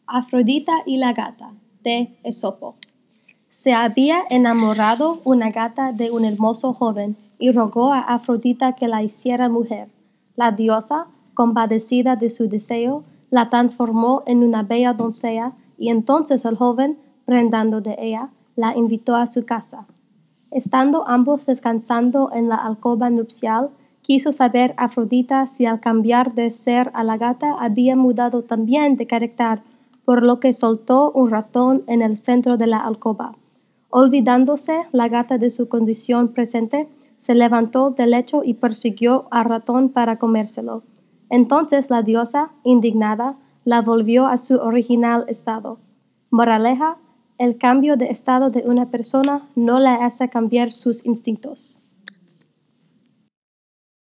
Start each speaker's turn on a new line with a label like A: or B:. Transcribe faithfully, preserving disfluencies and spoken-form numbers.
A: Afrodita y la gata, de Esopo. Se había enamorado una gata de un hermoso joven y rogó a Afrodita que la hiciera mujer. La diosa, compadecida de su deseo, la transformó en una bella doncella y entonces el joven, prendando de ella, la invitó a su casa. Estando ambos descansando en la alcoba nupcial, quiso saber Afrodita si al cambiar de ser a la gata había mudado también de carácter, por lo que soltó un ratón en el centro de la alcoba. Olvidándose la gata de su condición presente, se levantó del lecho y persiguió al ratón para comérselo. Entonces la diosa, indignada, la volvió a su original estado. Moraleja: el cambio de estado de una persona no le hace cambiar sus instintos.